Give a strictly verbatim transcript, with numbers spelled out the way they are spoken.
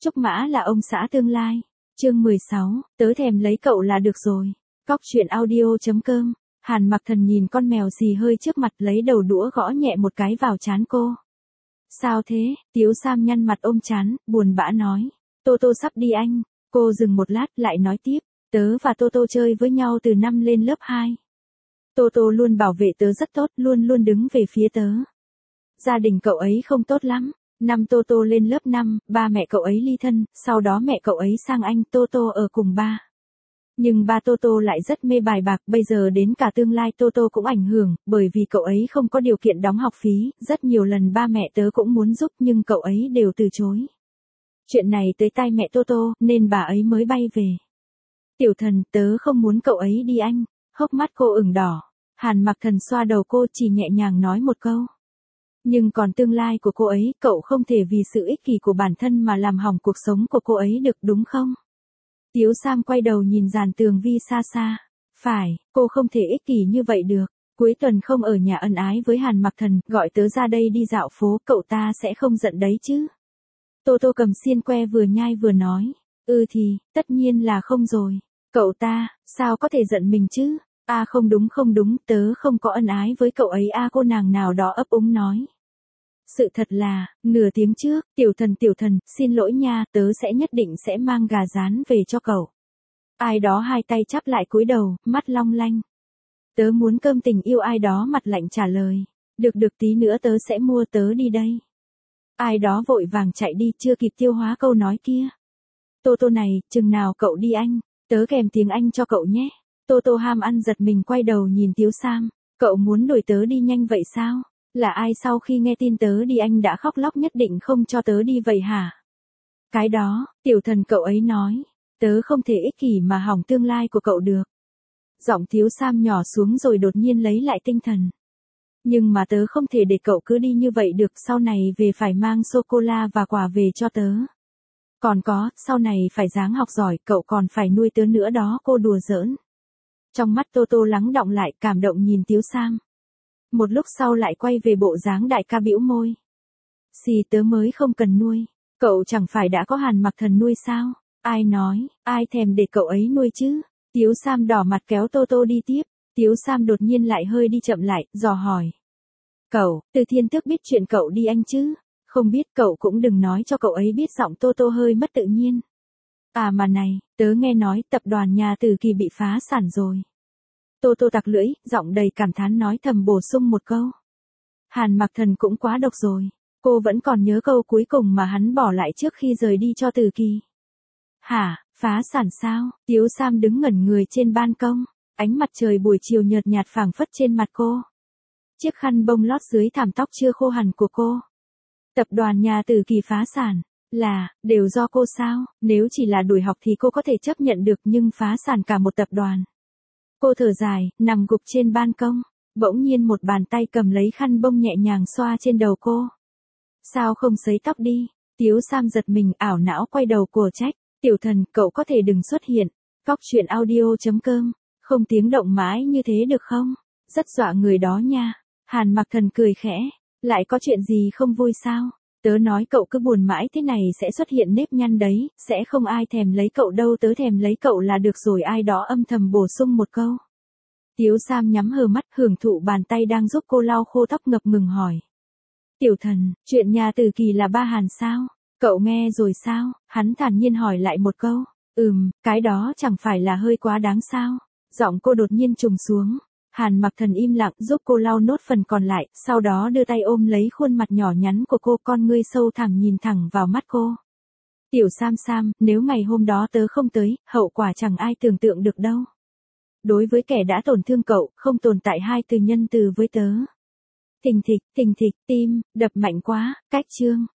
Trúc Mã là ông xã tương lai. Chương mười sáu, tớ thèm lấy cậu là được rồi. Cóc truyện audio.com. Hàn Mặc Thần nhìn con mèo xì hơi trước mặt, lấy đầu đũa gõ nhẹ một cái vào trán cô. Sao thế? Tiếu Sam nhăn mặt ôm trán, buồn bã nói. Tô Tô sắp đi anh. Cô dừng một lát lại nói tiếp. Tớ và Tô Tô chơi với nhau từ năm lên lớp hai. Tô Tô luôn bảo vệ tớ rất tốt, luôn luôn đứng về phía tớ. Gia đình cậu ấy không tốt lắm. Năm Tô Tô lên lớp năm, ba mẹ cậu ấy ly thân, sau đó mẹ cậu ấy sang Anh, Tô Tô ở cùng ba. Nhưng ba Tô Tô lại rất mê bài bạc, bây giờ đến cả tương lai Tô Tô cũng ảnh hưởng, bởi vì cậu ấy không có điều kiện đóng học phí, rất nhiều lần ba mẹ tớ cũng muốn giúp nhưng cậu ấy đều từ chối. Chuyện này tới tai mẹ Tô Tô, nên bà ấy mới bay về. Tiểu Thần, tớ không muốn cậu ấy đi Anh. Hốc mắt cô ửng đỏ. Hàn Mặc Thần xoa đầu cô, chỉ nhẹ nhàng nói một câu. Nhưng còn tương lai của cô ấy, cậu không thể vì sự ích kỷ của bản thân mà làm hỏng cuộc sống của cô ấy được, đúng không? Tiếu Sam quay đầu nhìn dàn tường vi xa xa. Phải, cô không thể ích kỷ như vậy được. Cuối tuần không ở nhà ân ái với Hàn Mặc Thần, gọi tớ ra đây đi dạo phố, cậu ta sẽ không giận đấy chứ? Tô Tô cầm xiên que vừa nhai vừa nói. Ừ thì, tất nhiên là không rồi. Cậu ta, sao có thể giận mình chứ? À không đúng không đúng, tớ không có ân ái với cậu ấy à, cô nàng nào đó ấp úng nói. Sự thật là, nửa tiếng trước, Tiểu Thần Tiểu Thần, xin lỗi nha, tớ sẽ nhất định sẽ mang gà rán về cho cậu. Ai đó hai tay chắp lại cúi đầu, mắt long lanh. Tớ muốn cơm tình yêu, ai đó mặt lạnh trả lời. Được được, tí nữa tớ sẽ mua, tớ đi đây. Ai đó vội vàng chạy đi, chưa kịp tiêu hóa câu nói kia. Tô Tô này, chừng nào cậu đi anh, tớ kèm tiếng Anh cho cậu nhé. Tô Tô ham ăn giật mình quay đầu nhìn Tiếu Sam. Cậu muốn đuổi tớ đi nhanh vậy sao? Là ai sau khi nghe tin tớ đi anh đã khóc lóc nhất định không cho tớ đi vậy hả? Cái đó, Tiểu Thần, cậu ấy nói. Tớ không thể ích kỷ mà hỏng tương lai của cậu được. Giọng Tiếu Sam nhỏ xuống rồi đột nhiên lấy lại tinh thần. Nhưng mà tớ không thể để cậu cứ đi như vậy được, sau này về phải mang sô-cô-la và quà về cho tớ. Còn có, sau này phải ráng học giỏi, cậu còn phải nuôi tớ nữa đó, cô đùa giỡn. Trong mắt Tô Tô lắng đọng lại, cảm động nhìn Tiếu Sam. Một lúc sau lại quay về bộ dáng đại ca bĩu môi. Xì, tớ mới không cần nuôi. Cậu chẳng phải đã có Hàn Mặc Thần nuôi sao? Ai nói, ai thèm để cậu ấy nuôi chứ? Tiếu Sam đỏ mặt kéo Tô Tô đi tiếp. Tiếu Sam đột nhiên lại hơi đi chậm lại, dò hỏi. Cậu, Từ Thiên Tước biết chuyện cậu đi Anh chứ? Không biết, cậu cũng đừng nói cho cậu ấy biết. Giọng Tô Tô hơi mất tự nhiên. À mà này, tớ nghe nói tập đoàn nhà Từ Kỳ bị phá sản rồi. Tô Tô tặc lưỡi, giọng đầy cảm thán nói thầm bổ sung một câu. Hàn Mặc Thần cũng quá độc rồi. Cô vẫn còn nhớ câu cuối cùng mà hắn bỏ lại trước khi rời đi cho Từ Kỳ. Hả, phá sản sao? Tiếu Sam đứng ngẩn người trên ban công. Ánh mặt trời buổi chiều nhợt nhạt phảng phất trên mặt cô. Chiếc khăn bông lót dưới thảm tóc chưa khô hẳn của cô. Tập đoàn nhà Từ Kỳ phá sản. Là, đều do cô sao? Nếu chỉ là đuổi học thì cô có thể chấp nhận được, nhưng phá sản cả một tập đoàn. Cô thở dài, nằm gục trên ban công. Bỗng nhiên một bàn tay cầm lấy khăn bông nhẹ nhàng xoa trên đầu cô. Sao không sấy tóc đi? Tiếu Sam giật mình, ảo não quay đầu cổ trách. Tiểu Thần, cậu có thể đừng xuất hiện. Cóc truyện audio.com. Không tiếng động mãi như thế được không? Rất dọa người đó nha. Hàn Mặc Thần cười khẽ. Lại có chuyện gì không vui sao? Tớ nói cậu cứ buồn mãi thế này sẽ xuất hiện nếp nhăn đấy, sẽ không ai thèm lấy cậu đâu, tớ thèm lấy cậu là được rồi, ai đó âm thầm bổ sung một câu. Tiếu Sam nhắm hờ mắt, hưởng thụ bàn tay đang giúp cô lau khô tóc, ngập ngừng hỏi. Tiểu Thần, chuyện nhà Từ Kỳ là ba Hàn sao? Cậu nghe rồi sao? Hắn thản nhiên hỏi lại một câu. Ừm, cái đó chẳng phải là hơi quá đáng sao? Giọng cô đột nhiên trùng xuống. Hàn Mặc Thần im lặng giúp cô lau nốt phần còn lại, sau đó đưa tay ôm lấy khuôn mặt nhỏ nhắn của cô, con ngươi sâu thẳm nhìn thẳng vào mắt cô. Tiểu Sam Sam, nếu ngày hôm đó tớ không tới, hậu quả chẳng ai tưởng tượng được đâu. Đối với kẻ đã tổn thương cậu, không tồn tại hai từ nhân từ với tớ. Thình thịch, thình thịch, tim, đập mạnh quá, cách chương.